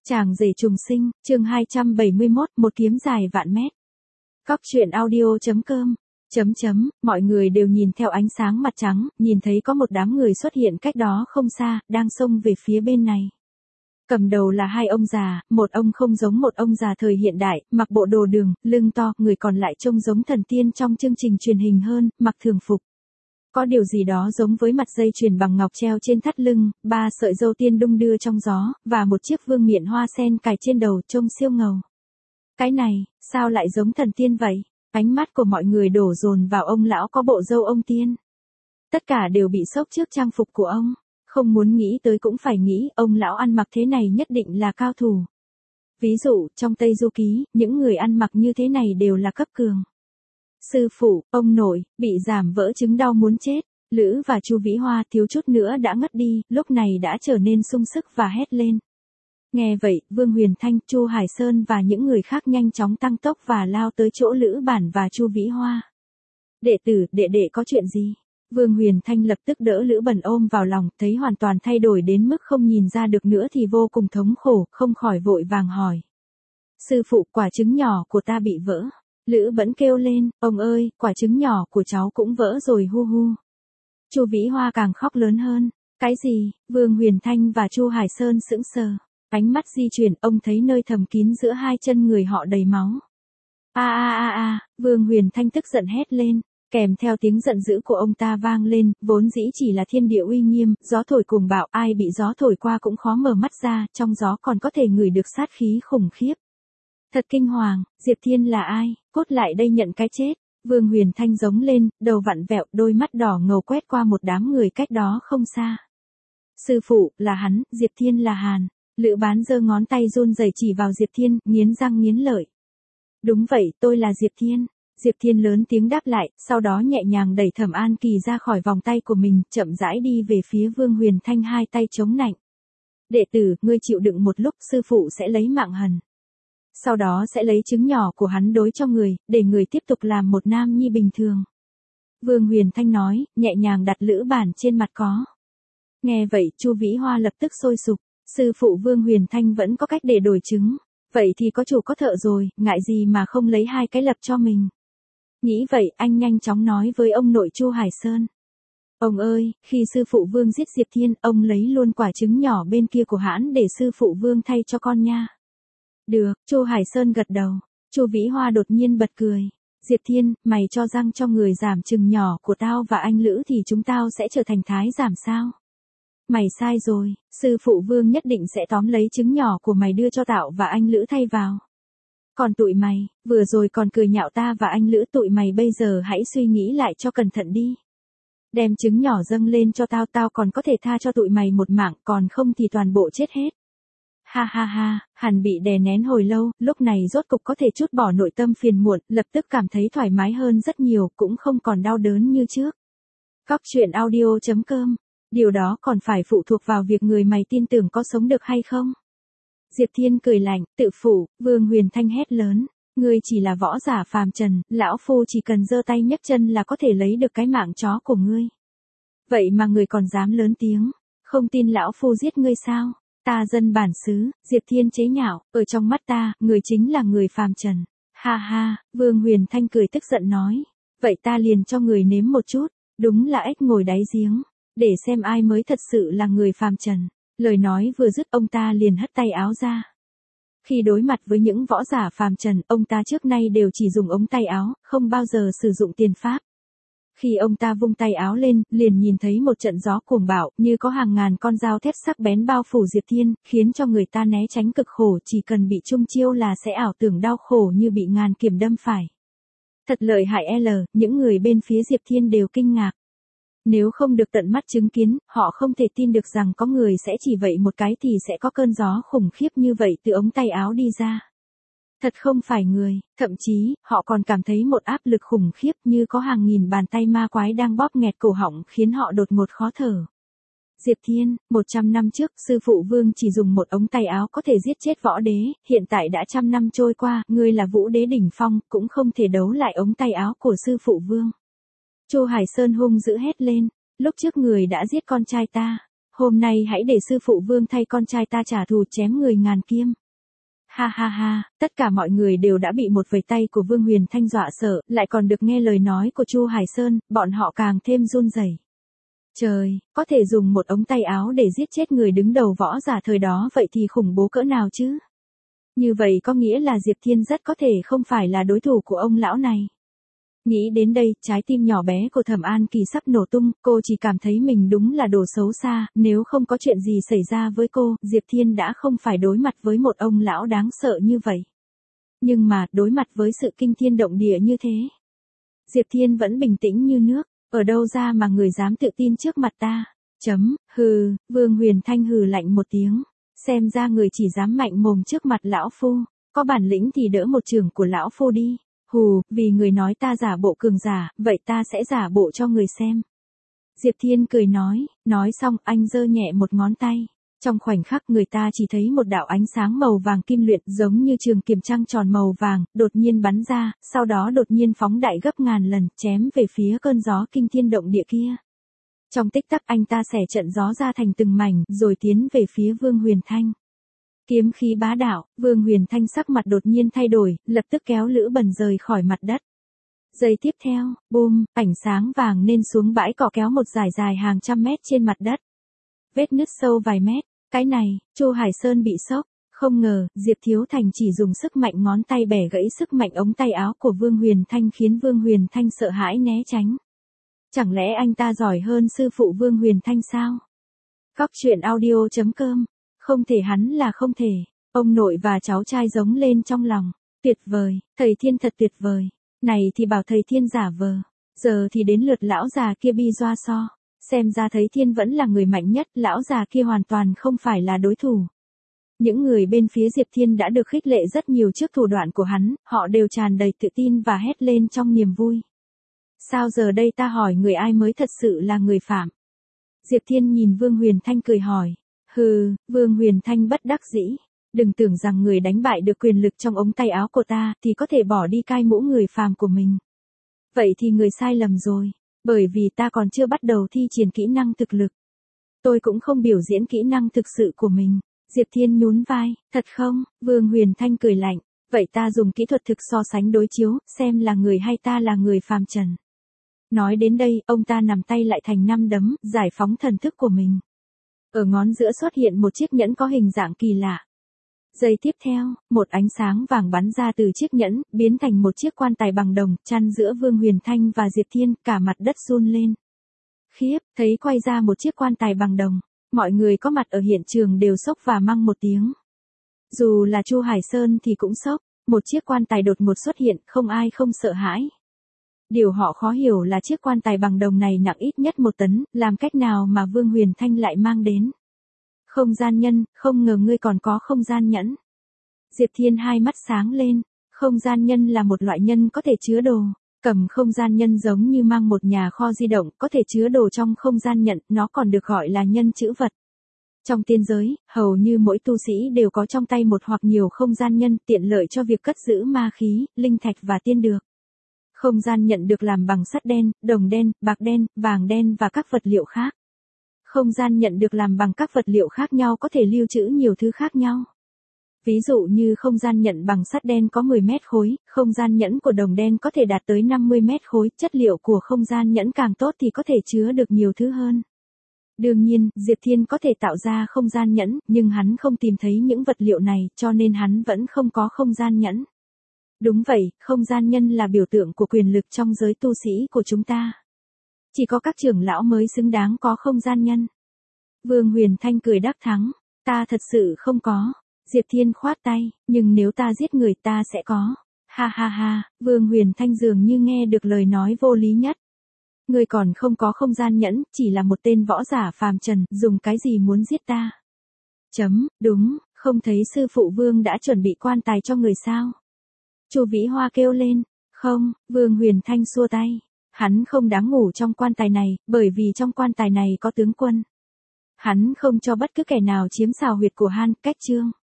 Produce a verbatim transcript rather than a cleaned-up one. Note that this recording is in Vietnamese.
Chàng rể trùng sinh, chương hai trăm bảy mươi mốt, một kiếm dài vạn mét. Cóc truyện audio.com, chấm chấm, mọi người đều nhìn theo ánh sáng mặt trắng, nhìn thấy có một đám người xuất hiện cách đó không xa, đang xông về phía bên này. Cầm đầu là hai ông già, một ông không giống một ông già thời hiện đại, mặc bộ đồ đường, lưng to, người còn lại trông giống thần tiên trong chương trình truyền hình hơn, mặc thường phục. Có điều gì đó giống với mặt dây chuyền bằng ngọc treo trên thắt lưng, ba sợi râu tiên đung đưa trong gió, và một chiếc vương miện hoa sen cài trên đầu trông siêu ngầu. Cái này, sao lại giống thần tiên vậy? Ánh mắt của mọi người đổ dồn vào ông lão có bộ râu ông tiên. Tất cả đều bị sốc trước trang phục của ông. Không muốn nghĩ tới cũng phải nghĩ, ông lão ăn mặc thế này nhất định là cao thủ. Ví dụ, trong Tây Du Ký, những người ăn mặc như thế này đều là cấp cường. Sư phụ, ông nội, bị giảm vỡ chứng đau muốn chết. Lữ và Chu Vĩ Hoa thiếu chút nữa đã ngất đi, lúc này đã trở nên sung sức và hét lên. Nghe vậy, Vương Huyền Thanh, Chu Hải Sơn và những người khác nhanh chóng tăng tốc và lao tới chỗ Lữ Bản và Chu Vĩ Hoa. Đệ tử, đệ đệ có chuyện gì? Vương Huyền Thanh lập tức đỡ Lữ Bẩn ôm vào lòng, thấy hoàn toàn thay đổi đến mức không nhìn ra được nữa thì vô cùng thống khổ, không khỏi vội vàng hỏi. Sư phụ, quả trứng nhỏ của ta bị vỡ. Lữ Bẩn kêu lên, ông ơi, quả trứng nhỏ của cháu cũng vỡ rồi hu hu. Chu Vĩ Hoa càng khóc lớn hơn. Cái gì? Vương Huyền Thanh và Chu Hải Sơn sững sờ. Ánh mắt di chuyển, ông thấy nơi thầm kín giữa hai chân người họ đầy máu. A a a a, Vương Huyền Thanh tức giận hét lên, kèm theo tiếng giận dữ của ông ta vang lên, vốn dĩ chỉ là thiên địa uy nghiêm, gió thổi cuồng bạo, ai bị gió thổi qua cũng khó mở mắt ra, trong gió còn có thể ngửi được sát khí khủng khiếp. Thật kinh hoàng, Diệp Thiên là ai, cốt lại đây nhận cái chết. Vương Huyền Thanh giống lên, đầu vặn vẹo, đôi mắt đỏ ngầu quét qua một đám người cách đó không xa. Sư phụ, là hắn, Diệp Thiên là Hàn. Lữ Bán giơ ngón tay run rẩy chỉ vào Diệp Thiên, nghiến răng nghiến lợi. Đúng vậy, tôi là Diệp Thiên. Diệp Thiên lớn tiếng đáp lại, sau đó nhẹ nhàng đẩy Thẩm An Kỳ ra khỏi vòng tay của mình, chậm rãi đi về phía Vương Huyền Thanh hai tay chống nạnh. Đệ tử, ngươi chịu đựng một lúc, sư phụ sẽ lấy mạng Hần. Sau đó sẽ lấy trứng nhỏ của hắn đối cho người, để người tiếp tục làm một nam nhi bình thường. Vương Huyền Thanh nói, nhẹ nhàng đặt Lữ Bản trên mặt có. Nghe vậy, Chu Vĩ Hoa lập tức sôi sục. Sư phụ Vương Huyền Thanh vẫn có cách để đổi trứng. Vậy thì có chủ có thợ rồi, ngại gì mà không lấy hai cái lập cho mình. Nghĩ vậy, anh nhanh chóng nói với ông nội Chu Hải Sơn. Ông ơi, khi sư phụ Vương giết Diệp Thiên, ông lấy luôn quả trứng nhỏ bên kia của hãn để sư phụ Vương thay cho con nha. Được, Chu Hải Sơn gật đầu. Chu Vĩ Hoa đột nhiên bật cười. Diệp Thiên, mày cho răng cho người giảm trứng nhỏ của tao và anh Lữ thì chúng tao sẽ trở thành thái giảm sao? Mày sai rồi, sư phụ Vương nhất định sẽ tóm lấy trứng nhỏ của mày đưa cho Tạo và anh Lữ thay vào. Còn tụi mày, vừa rồi còn cười nhạo ta và anh Lữ, tụi mày bây giờ hãy suy nghĩ lại cho cẩn thận đi. Đem trứng nhỏ dâng lên cho tao, tao còn có thể tha cho tụi mày một mạng, còn không thì toàn bộ chết hết. Ha ha ha, Hàn bị đè nén hồi lâu, lúc này rốt cục có thể trút bỏ nội tâm phiền muộn, lập tức cảm thấy thoải mái hơn rất nhiều, cũng không còn đau đớn như trước. Cóc truyện audio.com, điều đó còn phải phụ thuộc vào việc người mày tin tưởng có sống được hay không. Diệp Thiên cười lạnh, tự phủ. Vương Huyền Thanh hét lớn, ngươi chỉ là võ giả phàm trần, lão phu chỉ cần giơ tay nhấc chân là có thể lấy được cái mạng chó của ngươi. Vậy mà ngươi còn dám lớn tiếng, không tin lão phu giết ngươi sao? Ta dân bản xứ, Diệp Thiên chế nhạo, ở trong mắt ta, người chính là người phàm trần. Ha ha, Vương Huyền Thanh cười tức giận nói, vậy ta liền cho người nếm một chút, đúng là ếch ngồi đáy giếng, để xem ai mới thật sự là người phàm trần. Lời nói vừa dứt, ông ta liền hất tay áo ra. Khi đối mặt với những võ giả phàm trần, ông ta trước nay đều chỉ dùng ống tay áo, không bao giờ sử dụng tiền pháp. Khi ông ta vung tay áo lên, liền nhìn thấy một trận gió cuồng bạo, như có hàng ngàn con dao thép sắc bén bao phủ Diệp Thiên, khiến cho người ta né tránh cực khổ, chỉ cần bị chung chiêu là sẽ ảo tưởng đau khổ như bị ngàn kiếm đâm phải. Thật lợi hại L, những người bên phía Diệp Thiên đều kinh ngạc. Nếu không được tận mắt chứng kiến, họ không thể tin được rằng có người sẽ chỉ vậy một cái thì sẽ có cơn gió khủng khiếp như vậy từ ống tay áo đi ra. Thật không phải người, thậm chí, họ còn cảm thấy một áp lực khủng khiếp như có hàng nghìn bàn tay ma quái đang bóp nghẹt cổ họng khiến họ đột ngột khó thở. Diệp Thiên, một trăm năm trước, sư phụ Vương chỉ dùng một ống tay áo có thể giết chết võ đế, hiện tại đã trăm năm trôi qua, ngươi là vũ đế đỉnh phong, cũng không thể đấu lại ống tay áo của sư phụ Vương. Chu Hải Sơn hung dữ hét lên, lúc trước người đã giết con trai ta, Hôm nay hãy để sư phụ Vương thay con trai ta trả thù chém người ngàn kiếm. Ha ha ha, tất cả mọi người đều đã bị một vẩy tay của Vương Huyền Thanh dọa sợ, lại còn được nghe lời nói của Chu Hải Sơn, bọn họ càng thêm run rẩy. Trời, có thể dùng một ống tay áo để giết chết người đứng đầu võ giả thời đó vậy thì khủng bố cỡ nào chứ? Như vậy có nghĩa là Diệp Thiên rất có thể không phải là đối thủ của ông lão này. Nghĩ đến đây, trái tim nhỏ bé của Thẩm An Kỳ sắp nổ tung, cô chỉ cảm thấy mình đúng là đồ xấu xa, nếu không có chuyện gì xảy ra với cô, Diệp Thiên đã không phải đối mặt với một ông lão đáng sợ như vậy. Nhưng mà, đối mặt với sự kinh thiên động địa như thế, Diệp Thiên vẫn bình tĩnh như nước, ở đâu ra mà người dám tự tin trước mặt ta? Chấm, hừ, Vương Huyền Thanh hừ lạnh một tiếng, xem ra người chỉ dám mạnh mồm trước mặt lão phu, có bản lĩnh thì đỡ một trường của lão phu đi. Hù, vì người nói ta giả bộ cường giả, vậy ta sẽ giả bộ cho người xem. Diệp Thiên cười nói, nói xong anh giơ nhẹ một ngón tay. Trong khoảnh khắc người ta chỉ thấy một đạo ánh sáng màu vàng kim luyện giống như trường kiềm trăng tròn màu vàng, đột nhiên bắn ra, sau đó đột nhiên phóng đại gấp ngàn lần, chém về phía cơn gió kinh thiên động địa kia. Trong tích tắc anh ta xẻ trận gió ra thành từng mảnh, rồi tiến về phía Vương Huyền Thanh. Kiếm khí bá đạo, Vương Huyền Thanh sắc mặt đột nhiên thay đổi, lập tức kéo Lữ Bần rời khỏi mặt đất. Giây tiếp theo, boom, ảnh sáng vàng nên xuống bãi cỏ kéo một dải dài hàng trăm mét trên mặt đất. Vết nứt sâu vài mét, cái này, Chu Hải Sơn bị sốc, không ngờ, Diệp Thiếu Thành chỉ dùng sức mạnh ngón tay bẻ gãy sức mạnh ống tay áo của Vương Huyền Thanh khiến Vương Huyền Thanh sợ hãi né tránh. Chẳng lẽ anh ta giỏi hơn sư phụ Vương Huyền Thanh sao? Cóc truyện audio chấm com. Không thể, hắn là không thể. Ông nội và cháu trai giống lên trong lòng. Tuyệt vời, thầy Thiên thật tuyệt vời. Này thì bảo thầy Thiên giả vờ. Giờ thì đến lượt lão già kia bi doa so. Xem ra thầy Thiên vẫn là người mạnh nhất, lão già kia hoàn toàn không phải là đối thủ. Những người bên phía Diệp Thiên đã được khích lệ rất nhiều trước thủ đoạn của hắn, họ đều tràn đầy tự tin và hét lên trong niềm vui. Sao giờ đây ta hỏi người ai mới thật sự là người phạm? Diệp Thiên nhìn Vương Huyền Thanh cười hỏi. Hừ, Vương Huyền Thanh bất đắc dĩ. Đừng tưởng rằng người đánh bại được quyền lực trong ống tay áo của ta thì có thể bỏ đi cai mũ người phàm của mình. Vậy thì người sai lầm rồi, bởi vì ta còn chưa bắt đầu thi triển kỹ năng thực lực. Tôi cũng không biểu diễn kỹ năng thực sự của mình. Diệp Thiên nhún vai, thật không? Vương Huyền Thanh cười lạnh, vậy ta dùng kỹ thuật thực so sánh đối chiếu, xem là người hay ta là người phàm trần. Nói đến đây, ông ta nắm tay lại thành năm đấm, giải phóng thần thức của mình. Ở ngón giữa xuất hiện một chiếc nhẫn có hình dạng kỳ lạ. Giây tiếp theo, một ánh sáng vàng bắn ra từ chiếc nhẫn, biến thành một chiếc quan tài bằng đồng, chăn giữa Vương Huyền Thanh và Diệp Thiên, cả mặt đất run lên. Khiếp, thấy quay ra một chiếc quan tài bằng đồng, mọi người có mặt ở hiện trường đều sốc và măng một tiếng. Dù là Chu Hải Sơn thì cũng sốc, một chiếc quan tài đột ngột xuất hiện, không ai không sợ hãi. Điều họ khó hiểu là chiếc quan tài bằng đồng này nặng ít nhất một tấn, làm cách nào mà Vương Huyền Thanh lại mang đến. Không gian nhân, không ngờ ngươi còn có không gian nhẫn. Diệp Thiên hai mắt sáng lên, không gian nhân là một loại nhân có thể chứa đồ. Cầm không gian nhân giống như mang một nhà kho di động, có thể chứa đồ trong không gian nhận, nó còn được gọi là nhân chữ vật. Trong tiên giới, hầu như mỗi tu sĩ đều có trong tay một hoặc nhiều không gian nhân, tiện lợi cho việc cất giữ ma khí, linh thạch và tiên dược. Không gian nhận được làm bằng sắt đen, đồng đen, bạc đen, vàng đen và các vật liệu khác. Không gian nhận được làm bằng các vật liệu khác nhau có thể lưu trữ nhiều thứ khác nhau. Ví dụ như không gian nhận bằng sắt đen có mười mét khối, không gian nhẫn của đồng đen có thể đạt tới năm mươi mét khối, chất liệu của không gian nhẫn càng tốt thì có thể chứa được nhiều thứ hơn. Đương nhiên, Diệp Thiên có thể tạo ra không gian nhẫn, nhưng hắn không tìm thấy những vật liệu này, cho nên hắn vẫn không có không gian nhẫn. Đúng vậy, không gian nhân là biểu tượng của quyền lực trong giới tu sĩ của chúng ta. Chỉ có các trưởng lão mới xứng đáng có không gian nhân. Vương Huyền Thanh cười đắc thắng, ta thật sự không có. Diệp Thiên khoát tay, nhưng nếu ta giết người ta sẽ có. Ha ha ha, Vương Huyền Thanh dường như nghe được lời nói vô lý nhất. Ngươi còn không có không gian nhẫn, chỉ là một tên võ giả phàm trần, dùng cái gì muốn giết ta? Chấm, đúng, không thấy sư phụ Vương đã chuẩn bị quan tài cho người sao? Chu Vĩ Hoa kêu lên, không, Vương Huyền Thanh xua tay. Hắn không đáng ngủ trong quan tài này, bởi vì trong quan tài này có tướng quân. Hắn không cho bất cứ kẻ nào chiếm xào huyệt của Han, cách chương.